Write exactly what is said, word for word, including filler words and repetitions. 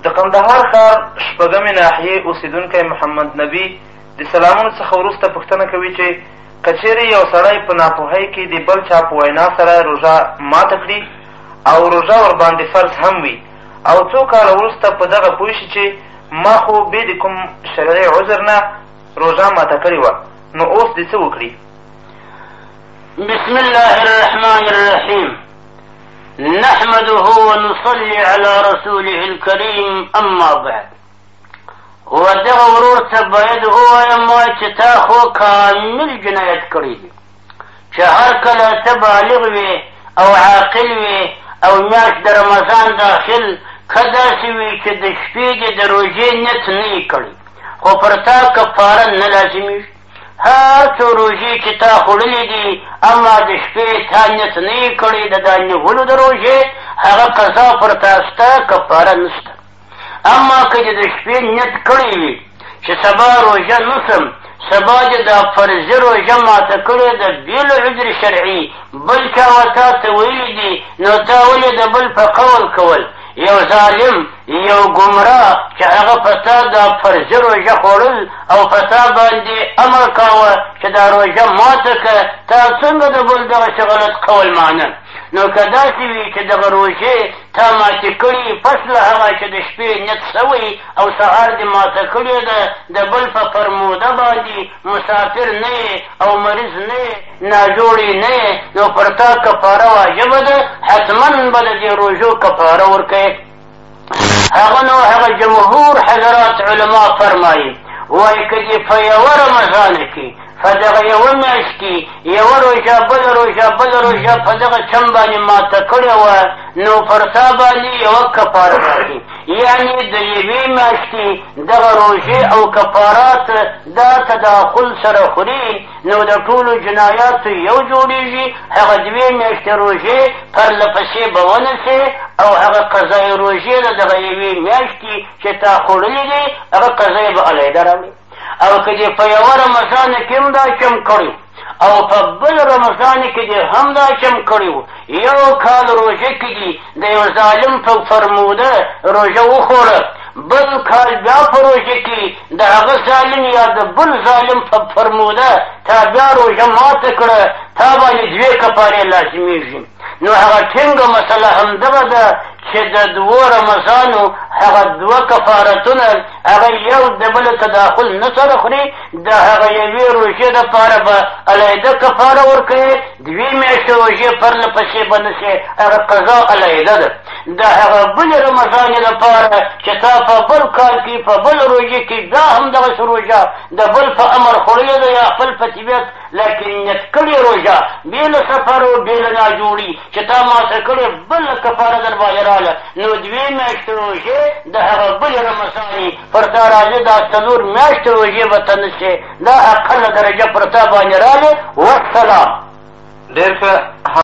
د قندهار ښار شپږمې ناحیې اوسېدونکی محمد نبي د سلامونو څخه وروسته پوښتنه کوي چې که چیرې یو سړی په ناپوهۍ کې د بل چا په وینا سره روژه ماته کړي او روژه ورباندې فرض هم وي او څو کاله وروسته په دغه پوه شي چې ما خو بې د کوم شرعي عذر نه روژه ماته کړې وه، نو اوس دې څه وکړي؟ بسم الله الرحمن الرحيم. نحمده ونصلي على رسوله الكريم. اما بعد، ودغه ورور ته باید ووایم چې تا خو کامل جنایت کړی دی چې هر کله ته بالغ وې او عاقل وې او میاشت د رمضان داخل که داسې وي چې د شپې دې د روژې نیت نه یې کړی خو پر تا کفاره نه لازمیږي. هر څو روژې چې تا خوړلې دي اما د شپې تا نیت نه یې کړی د دا نیولو د روژې هغه قضا پر تا شته، کفاره نشته. اما که دې د شپې نیت کړی وي چې سبا روژه نسم، سبا دې دا فرضي روژه ماته کړې ده بې له عذر شرعي، بل چا ورته ته ویلي دي، نو تا ولې د بل په قول کول؟ یو ظالم یو ګمراه چې هغه په تا دا فرضي روژه خوړل او په تا باندې امر کاوه چې دا روژه ماته که، تا څنګه د بل دغسې غلط قول مانه؟ نو که داسې وي چې دغه روژې تا ماتې کړي پس له هغه چې د شپې نیت سوی او سهار دې ماته کړې ده د بل په فرموده باندې مسافر نه یې او مریض نه یې ناجوړی نه یې، نو پر تا کفاره واجبه ده، حتما به د دې روژو کفاره ورکوې. هغه نو هغه جمهور حضرات علما فرمایي وایي که دې په یوه رمضانه کې په دغه یوه میاشت کې یوه روژه بله روژه بله روژه په دغه چم باندې ماته کړې وه، نو پر تا باندې یوه کفاره راځي، یعنې د یوې میاشتې دغه روژې او کفارات دا تداخل سره خوري، نو د ټولو جنایاتو یو جوړېږي. هغه دوې میاشتې روژې پرله پسې به ونسې او هغه قضای روژې د دغه یوې میاشتې چې تا خوړلې دي هغه قضای به علیحده راوړي. او که دې په یوه رمضان کې هم دا چم کړی او په بل رمضان کې دې هم دا چم کړی و، یو کال روژه کې دي د یو ظالم په فرموده روژه وخوړه، بل کال بیا په روژه کې د هغه ظالم یا د بل ظالم په فرموده تا بیا روژه ماته کړه، تا باندې دوې کفارې لازمیږي. نو هغه ټینګه مسله همدغه ده چې د دوو رمضانو هغه دوه کفارتونه هغه یو د بل تداخل نه سره خوري، د هغه یوې روژې دپاره به علیحده کفاره ورکوي، دوې میاشتې روژې پرله پسې به نسې هغه قضا علیحده ده. د هغه بلې رمضانې دپاره چې تا په بل کال کې په بل روژې کې بیا همدغسې روژه د بل په امر خوړلې ده یا خپل په طبیعت لکن نیت کړې روژه بې له سفر او بې له ناجوړي چې تا ماته کړې بله کفاره در باندې راله، نو دوې میاشتې روژې د هغه بلې رمضانې پر تا راځي، دا څلور میاشتې روژې به ته نسې، دا اقله درجه پر تا باندې راغلې. والسلام. ډېر ښه.